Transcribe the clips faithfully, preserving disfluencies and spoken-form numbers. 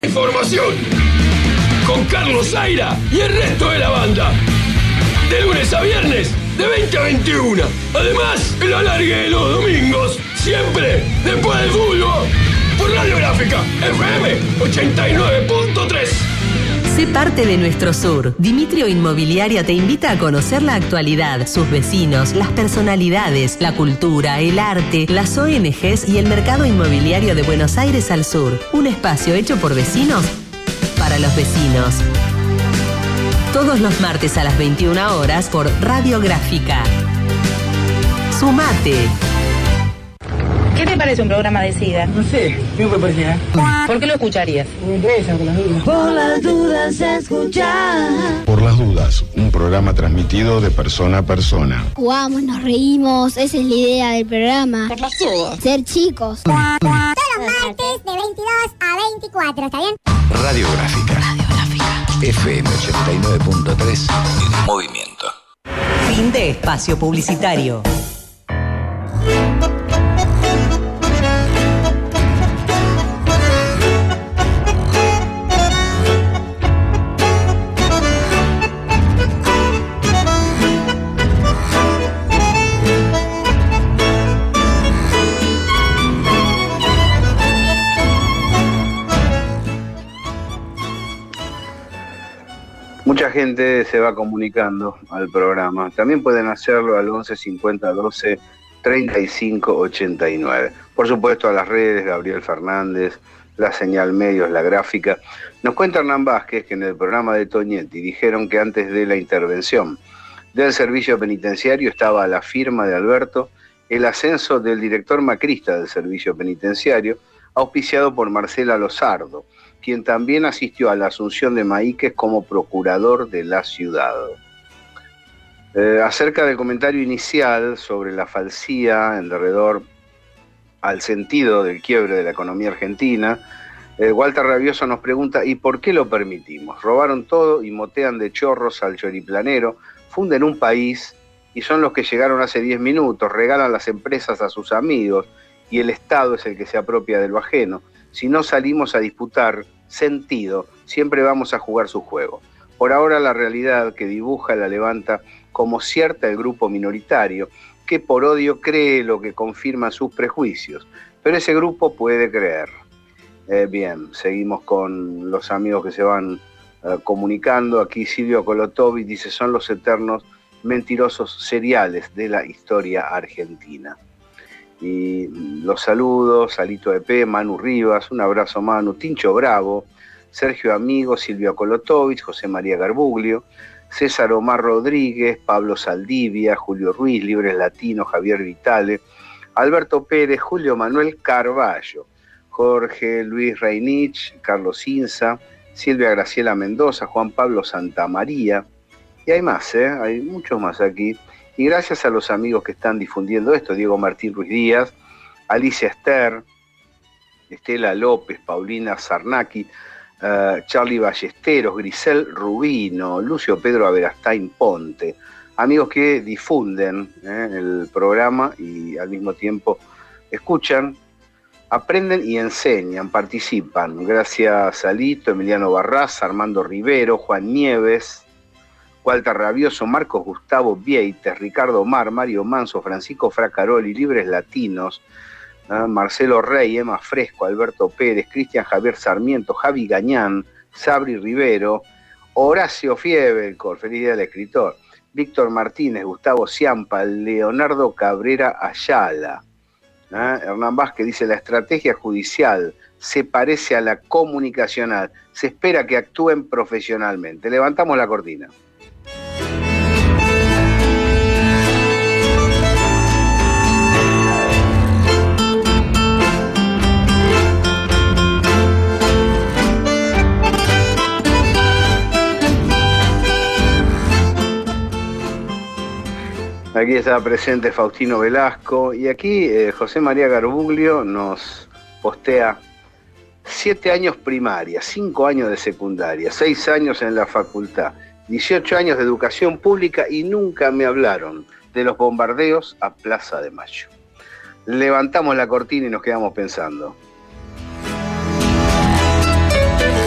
Información con Carlos Zaira y el resto de la banda. De lunes a viernes, de veinte a veintiuno. Además, el alargue de los domingos. Siempre después del fútbol. Por Radio Gráfica, F M ochenta y nueve punto tres. Sé parte de nuestro sur. Dimitrio Inmobiliaria te invita a conocer la actualidad, sus vecinos, las personalidades, la cultura, el arte, las O N Ges y el mercado inmobiliario de Buenos Aires al sur. Un espacio hecho por vecinos para los vecinos. Todos los martes a las veintiuna horas por Radio Gráfica. Sumate. ¿Qué te parece un programa de SIDA? No sé, ¿qué me parece? ¿Por qué lo escucharías? Me interesa, por las dudas. Por las dudas escuchar. Por las dudas, un programa transmitido de persona a persona. Jugamos, nos reímos, esa es la idea del programa. Por las dudas. Ser chicos. Todos los martes de veintidós a veinticuatro, ¿está bien? Radio Gráfica. Radio Gráfica. F M ochenta y nueve punto tres en movimiento. Fin de espacio publicitario. Mucha gente se va comunicando al programa. También pueden hacerlo al once cincuenta doce treinta y cinco ochenta y nueve. Por supuesto, a las redes, Gabriel Fernández, La Señal Medios, La Gráfica. Nos cuenta Hernán Vázquez que en el programa de Toñetti dijeron que antes de la intervención del servicio penitenciario estaba la firma de Alberto, el ascenso del director macrista del servicio penitenciario, auspiciado por Marcela Lozardo, quien también asistió a la asunción de Maíquez como procurador de la ciudad. Eh, acerca del comentario inicial sobre la falsía en derredor al sentido del quiebre de la economía argentina, eh, Walter Rabioso nos pregunta, ¿y por qué lo permitimos? Robaron todo y motean de chorros al choriplanero, funden un país y son los que llegaron hace diez minutos, regalan las empresas a sus amigos y el Estado es el que se apropia de lo ajeno. Si no salimos a disputar sentido, siempre vamos a jugar su juego. Por ahora la realidad que dibuja la levanta como cierta el grupo minoritario, que por odio cree lo que confirma sus prejuicios, pero ese grupo puede creer. Eh, bien, seguimos con los amigos que se van eh, comunicando. Aquí Silvio Colotovic dice, son los eternos mentirosos seriales de la historia argentina. Y los saludos, Alito E P, Manu Rivas, un abrazo Manu, Tincho Bravo, Sergio Amigo, Silvio Colotovic, José María Garbuglio, César Omar Rodríguez, Pablo Saldivia, Julio Ruiz, Libres Latino, Javier Vitale, Alberto Pérez, Julio Manuel Carballo, Jorge Luis Reinich, Carlos Inza, Silvia Graciela Mendoza, Juan Pablo Santamaría, y hay más, ¿eh? Hay muchos más aquí. Y gracias a los amigos que están difundiendo esto, Diego Martín Ruiz Díaz, Alicia Ester, Estela López, Paulina Zarnaki, uh, Charlie Ballesteros, Grisel Rubino, Lucio Pedro Averastain Ponte, amigos que difunden eh, el programa y al mismo tiempo escuchan, aprenden y enseñan, participan. Gracias a Lito, Emiliano Barraza, Armando Rivero, Juan Nieves, Walter Rabioso, Marcos Gustavo Vieites, Ricardo Mar, Mario Manso, Francisco Fracaroli, Libres Latinos, ¿eh? Marcelo Rey, Emma Fresco, Alberto Pérez, Cristian Javier Sarmiento, Javi Gañán, Sabri Rivero, Horacio Fiebelcor, feliz día del escritor, Víctor Martínez, Gustavo Ciampa, Leonardo Cabrera Ayala. ¿eh? Hernán Vázquez dice, la estrategia judicial se parece a la comunicacional, se espera que actúen profesionalmente. Levantamos la cortina. Aquí está presente Faustino Velasco y aquí eh, José María Garbuglio nos postea siete años primaria, cinco años de secundaria, seis años en la facultad, dieciocho años de educación pública y nunca me hablaron de los bombardeos a Plaza de Mayo. Levantamos la cortina y nos quedamos pensando.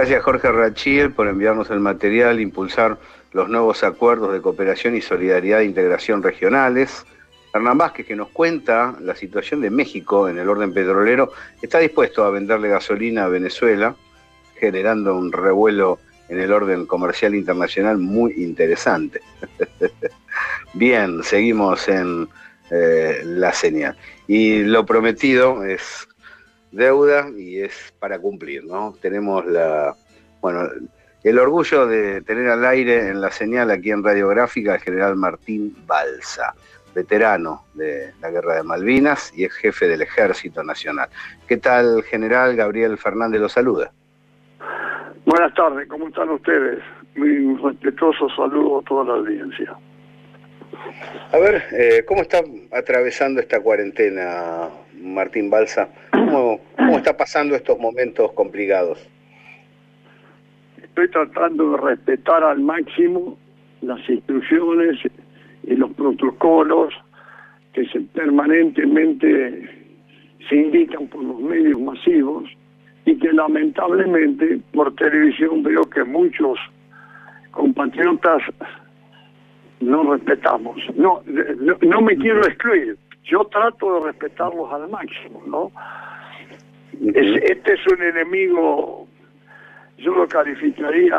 Gracias Jorge Rachil por enviarnos el material, impulsar los nuevos acuerdos de cooperación y solidaridad e integración regionales. Hernán Vázquez, que nos cuenta la situación de México en el orden petrolero, está dispuesto a venderle gasolina a Venezuela, generando un revuelo en el orden comercial internacional muy interesante. Bien, seguimos en eh, la señal. Y lo prometido es deuda y es para cumplir, ¿no? Tenemos la, bueno, el orgullo de tener al aire en la señal aquí en Radiográfica al general Martín Balsa, veterano de la Guerra de Malvinas y ex jefe del Ejército Nacional. ¿Qué tal, general? Gabriel Fernández lo saluda. Buenas tardes, ¿cómo están ustedes? Mi respetuoso saludo a toda la audiencia. A ver, eh, ¿cómo está atravesando esta cuarentena, Martín Balsa? ¿Cómo, cómo está pasando estos momentos complicados? Estoy tratando de respetar al máximo las instrucciones y los protocolos que se permanentemente se indican por los medios masivos y que lamentablemente por televisión veo que muchos compatriotas no respetamos. No, no, no me quiero excluir, yo trato de respetarlos al máximo, ¿no? Es, este es un enemigo, yo lo calificaría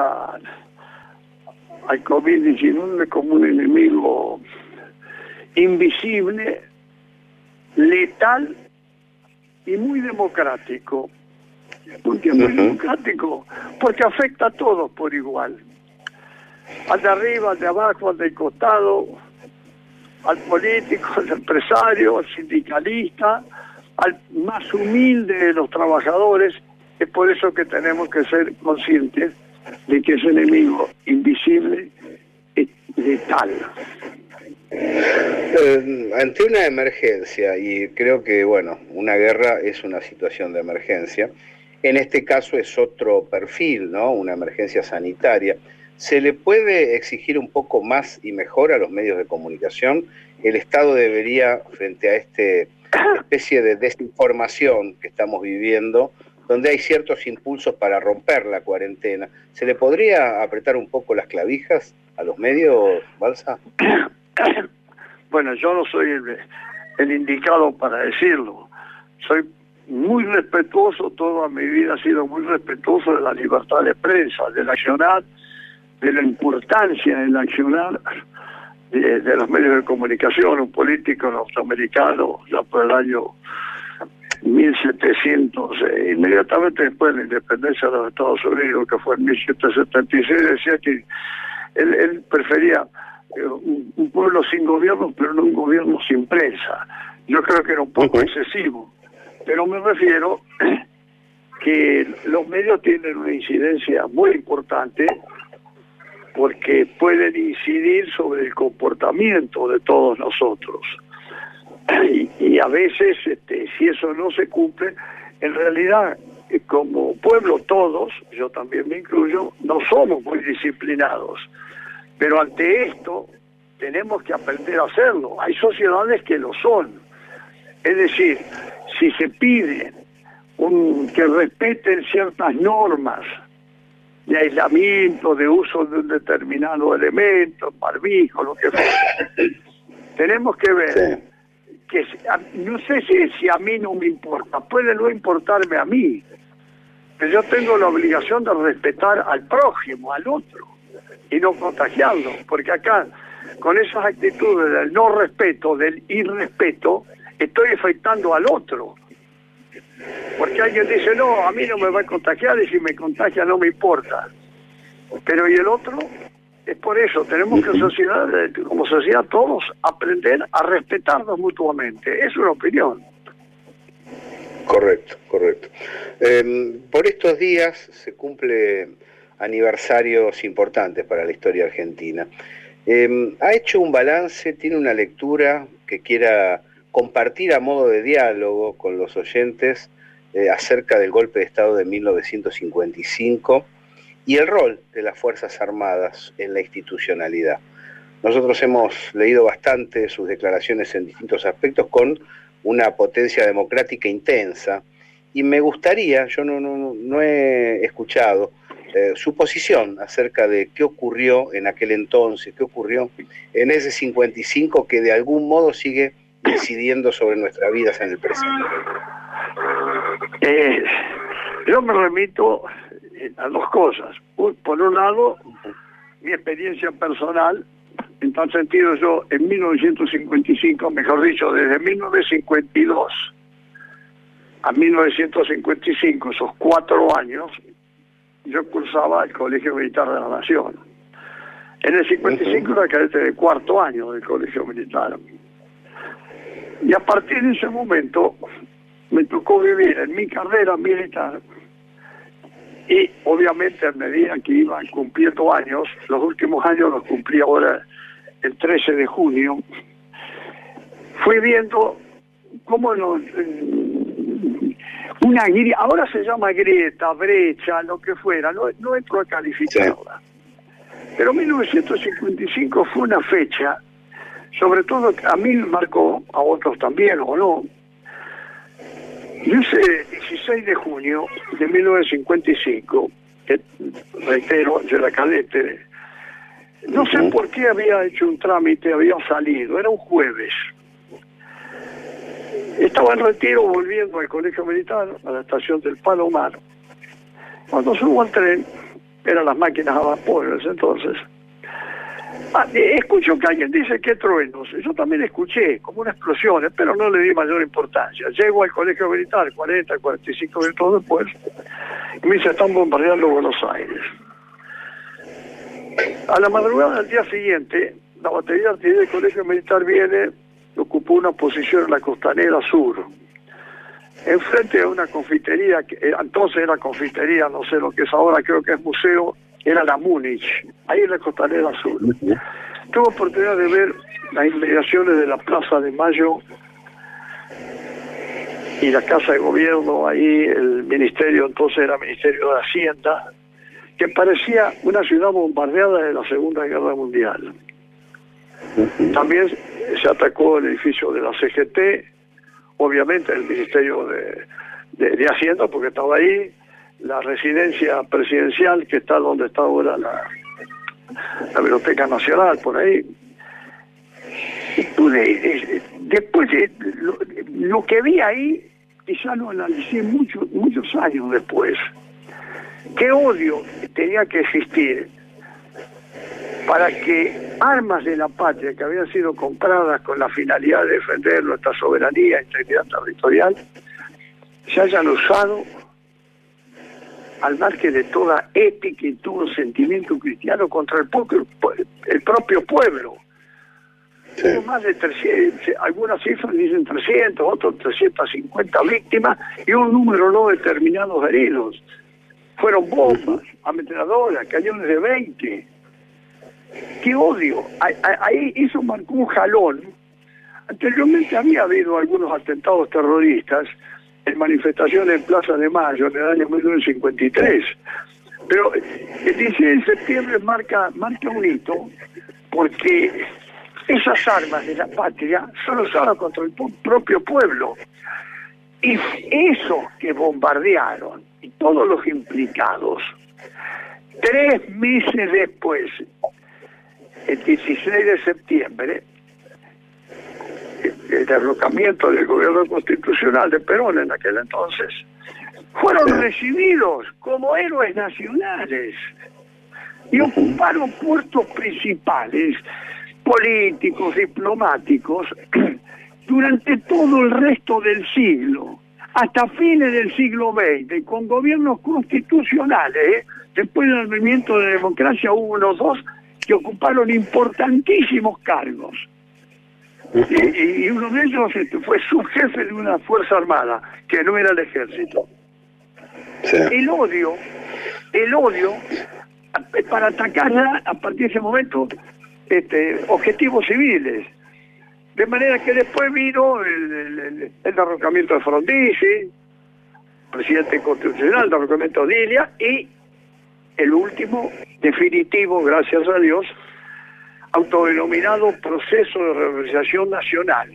al COVID diecinueve como un enemigo invisible, letal y muy democrático. ¿Por qué muy democrático? Porque afecta a todos por igual. Al de arriba, al de abajo, al del costado, al político, al empresario, al sindicalista, al más humilde de los trabajadores. Es por eso que tenemos que ser conscientes de que ese enemigo invisible es letal. Eh, ante una emergencia, y creo que, bueno, una guerra es una situación de emergencia, en este caso es otro perfil, ¿no? Una emergencia sanitaria. ¿Se le puede exigir un poco más y mejor a los medios de comunicación? El Estado debería, frente a esta especie de desinformación que estamos viviendo, donde hay ciertos impulsos para romper la cuarentena, ¿se le podría apretar un poco las clavijas a los medios, Balsa? Bueno, yo no soy el, el indicado para decirlo. Soy muy respetuoso, toda mi vida he sido muy respetuoso de la libertad de prensa, del accionar, de la importancia del accionar de, de los medios de comunicación. Un político norteamericano, ya por el año mil setecientos, eh, inmediatamente después de la independencia de los Estados Unidos, que fue en mil setecientos setenta y seis, decía que él, él prefería eh, un, un pueblo sin gobierno, pero no un gobierno sin prensa. Yo creo que era un poco uh-huh. excesivo, pero me refiero que los medios tienen una incidencia muy importante porque pueden incidir sobre el comportamiento de todos nosotros. Y, y a veces, este, si eso no se cumple, en realidad, como pueblo todos, yo también me incluyo, no somos muy disciplinados. Pero ante esto, tenemos que aprender a hacerlo. Hay sociedades que lo son. Es decir, si se pide un, que respeten ciertas normas de aislamiento, de uso de un determinado elemento, barbijo, lo que fuera, tenemos que ver... Sí. que no sé si, si a mí no me importa, puede no importarme a mí, pero yo tengo la obligación de respetar al prójimo, al otro, y no contagiarlo, porque acá, con esas actitudes del no respeto, del irrespeto, estoy afectando al otro, porque alguien dice, no, a mí no me va a contagiar, y si me contagia no me importa, pero ¿y el otro? Es por eso, tenemos que sociedad, como sociedad todos aprender a respetarnos mutuamente. Es una opinión. Correcto, correcto. Eh, por estos días se cumple aniversarios importantes para la historia argentina. Eh, ¿Ha hecho un balance, tiene una lectura que quiera compartir a modo de diálogo con los oyentes eh, acerca del golpe de Estado de mil novecientos cincuenta y cinco? Y el rol de las Fuerzas Armadas en la institucionalidad? Nosotros hemos leído bastante sus declaraciones en distintos aspectos con una potencia democrática intensa, y me gustaría, yo no, no, no he escuchado eh, su posición acerca de qué ocurrió en aquel entonces, qué ocurrió en ese cincuenta y cinco que de algún modo sigue decidiendo sobre nuestras vidas en el presente. Eh, yo me remito a dos cosas. Por un lado, mi experiencia personal, en tal sentido yo en mil novecientos cincuenta y cinco, mejor dicho, desde mil novecientos cincuenta y dos a mil novecientos cincuenta y cinco, esos cuatro años, yo cursaba el Colegio Militar de la Nación. En el cincuenta y cinco era cadete de cuarto año del Colegio Militar. Y a partir de ese momento me tocó vivir en mi carrera militar y obviamente a medida que iban cumpliendo años, los últimos años los cumplí ahora el trece de junio, fui viendo cómo nos, una grieta, ahora se llama grieta, brecha, lo que fuera, no, no entro a calificarla. Pero mil novecientos cincuenta y cinco fue una fecha, sobre todo a mí me marcó, a otros también o no. Yo ese dieciséis de junio de mil novecientos cincuenta y cinco, que reitero, yo era cadete, no sé por qué había hecho un trámite, había salido, era un jueves. Estaba en retiro volviendo al Colegio Militar, a la estación del Palomar. Cuando subo al tren, eran las máquinas a vapor en ese entonces. Ah, escucho que alguien dice que truenos. Yo también escuché como una explosión, pero no le di mayor importancia. Llego al Colegio Militar cuarenta, cuarenta y cinco minutos después y me dice, están bombardeando Buenos Aires. A la madrugada del día siguiente, la batería de artillería del Colegio Militar viene, ocupó una posición en la Costanera Sur, enfrente de una confitería, que entonces era confitería, no sé lo que es ahora, creo que es museo, era la Múnich, ahí en la Costanera Sur. Tuve oportunidad de ver las inmediaciones de la Plaza de Mayo y la Casa de Gobierno, ahí el ministerio, entonces era Ministerio de Hacienda, que parecía una ciudad bombardeada de la Segunda Guerra Mundial. También se atacó el edificio de la C G T, obviamente el Ministerio de, de, de Hacienda, porque estaba ahí, la residencia presidencial, que está donde está ahora la, la Biblioteca Nacional, por ahí. Y pude, después, lo, lo que vi ahí, quizá lo analicé mucho, muchos años después. ¿Qué odio tenía que existir para que armas de la patria que habían sido compradas con la finalidad de defender nuestra soberanía e integridad territorial se hayan usado al margen de toda ética y todo sentimiento cristiano contra el, propio, el propio pueblo? Sí. Hubo más de trescientos, algunas cifras dicen trescientos, otros trescientas cincuenta víctimas y un número no determinado de heridos. Fueron bombas, ametralladoras, cañones de veinte. ¡Qué odio! Ahí eso marcó un jalón. Anteriormente había habido algunos atentados terroristas en manifestaciones en Plaza de Mayo en el año mil novecientos cincuenta y tres. Pero el dieciséis de septiembre marca, marca un hito porque esas armas de la patria son usadas contra el propio pueblo. Y eso que bombardearon y todos los implicados, tres meses después, el dieciséis de septiembre, el, el derrocamiento del gobierno constitucional de Perón en aquel entonces, fueron recibidos como héroes nacionales y ocuparon puestos principales, políticos, diplomáticos, durante todo el resto del siglo, hasta fines del siglo veinte, con gobiernos constitucionales. ¿eh? Después del movimiento de democracia hubo unos dos que ocuparon importantísimos cargos. Y, y uno de ellos fue subjefe de una fuerza armada, que no era el ejército. Sí. El odio, el odio, para atacar a partir de ese momento este, objetivos civiles. De manera que después vino el, el, el derrocamiento de Frondizi, presidente constitucional, el derrocamiento de Ilia, y el último, definitivo, gracias a Dios, autodenominado proceso de reorganización nacional,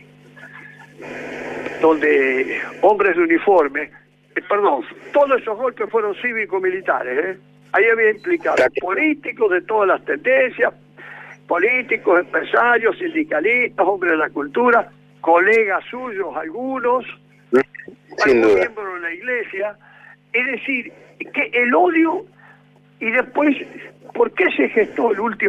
donde hombres de uniforme, eh, perdón, todos esos golpes fueron cívico-militares, ¿eh? Ahí había implicado políticos de todas las tendencias, políticos, empresarios, sindicalistas, hombres de la cultura, colegas suyos algunos, algunos miembros de la iglesia. Es decir, que el odio, y después, ¿por qué se gestó el último